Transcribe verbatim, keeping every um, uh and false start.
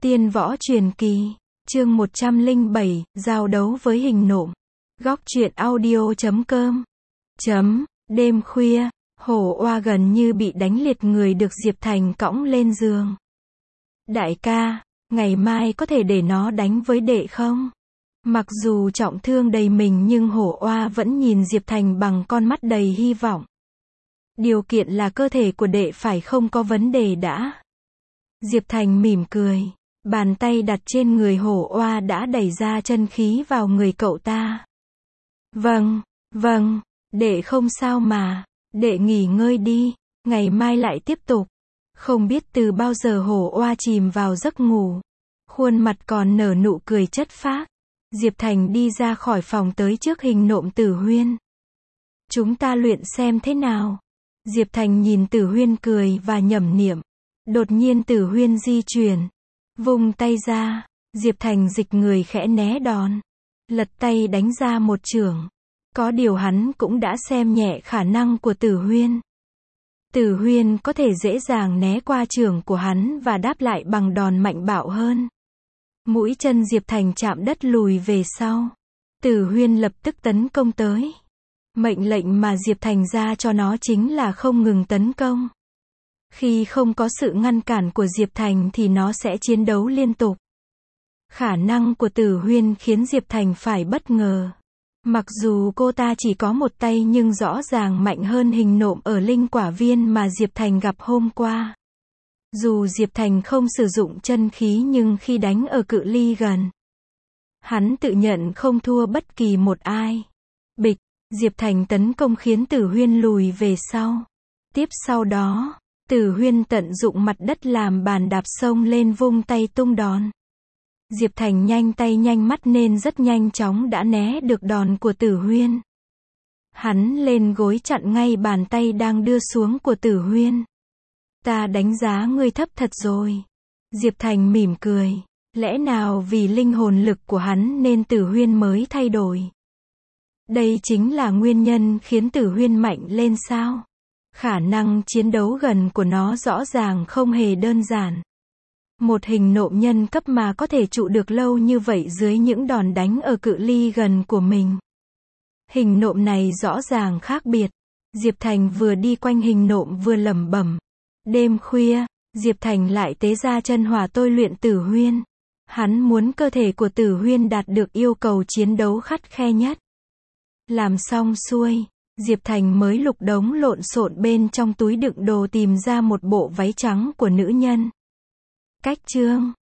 Tiên võ truyền kỳ, chương một trăm lẻ bảy, giao đấu với hình nộm. Góc truyện audio chấm com. Chấm, đêm khuya, Hổ Oa gần như bị đánh liệt người được Diệp Thành cõng lên giường. Đại ca, ngày mai có thể để nó đánh với đệ không? Mặc dù trọng thương đầy mình nhưng Hổ Oa vẫn nhìn Diệp Thành bằng con mắt đầy hy vọng. Điều kiện là cơ thể của đệ phải không có vấn đề đã. Diệp Thành mỉm cười. Bàn tay đặt trên người Hổ Oa đã đẩy ra chân khí vào người cậu ta. Vâng, vâng, đệ không sao mà, đệ nghỉ ngơi đi, ngày mai lại tiếp tục. Không biết từ bao giờ Hổ Oa chìm vào giấc ngủ. Khuôn mặt còn nở nụ cười chất phác. Diệp Thành đi ra khỏi phòng tới trước hình nộm Tử Huyên. Chúng ta luyện xem thế nào. Diệp Thành nhìn Tử Huyên cười và nhẩm niệm. Đột nhiên Tử Huyên di chuyển. Vung tay ra, Diệp Thành dịch người khẽ né đòn. Lật tay đánh ra một chưởng. Có điều hắn cũng đã xem nhẹ khả năng của Tử Huyên. Tử Huyên có thể dễ dàng né qua chưởng của hắn và đáp lại bằng đòn mạnh bạo hơn. Mũi chân Diệp Thành chạm đất lùi về sau. Tử Huyên lập tức tấn công tới. Mệnh lệnh mà Diệp Thành ra cho nó chính là không ngừng tấn công. Khi không có sự ngăn cản của Diệp Thành thì nó sẽ chiến đấu liên tục. Khả năng của Tử Huyên khiến Diệp Thành phải bất ngờ. Mặc dù cô ta chỉ có một tay nhưng rõ ràng mạnh hơn hình nộm ở linh quả viên mà Diệp Thành gặp hôm qua. Dù Diệp Thành không sử dụng chân khí nhưng khi đánh ở cự ly gần, hắn tự nhận không thua bất kỳ một ai. Bịch, Diệp Thành tấn công khiến Tử Huyên lùi về sau. Tiếp sau đó, Tử Huyên tận dụng mặt đất làm bàn đạp xông lên vung tay tung đòn. Diệp Thành nhanh tay nhanh mắt nên rất nhanh chóng đã né được đòn của Tử Huyên. Hắn lên gối chặn ngay bàn tay đang đưa xuống của Tử Huyên. Ta đánh giá ngươi thấp thật rồi. Diệp Thành mỉm cười. Lẽ nào vì linh hồn lực của hắn nên Tử Huyên mới thay đổi? Đây chính là nguyên nhân khiến Tử Huyên mạnh lên sao? Khả năng chiến đấu gần của nó rõ ràng không hề đơn giản. Một hình nộm nhân cấp mà có thể trụ được lâu như vậy dưới những đòn đánh ở cự ly gần của mình. Hình nộm này rõ ràng khác biệt. Diệp Thành vừa đi quanh hình nộm vừa lẩm bẩm. Đêm khuya, Diệp Thành lại tế ra chân hỏa tôi luyện Tử Huyên. Hắn muốn cơ thể của Tử Huyên đạt được yêu cầu chiến đấu khắt khe nhất. Làm xong xuôi, Diệp Thành mới lục đống lộn xộn bên trong túi đựng đồ tìm ra một bộ váy trắng của nữ nhân. Cách chương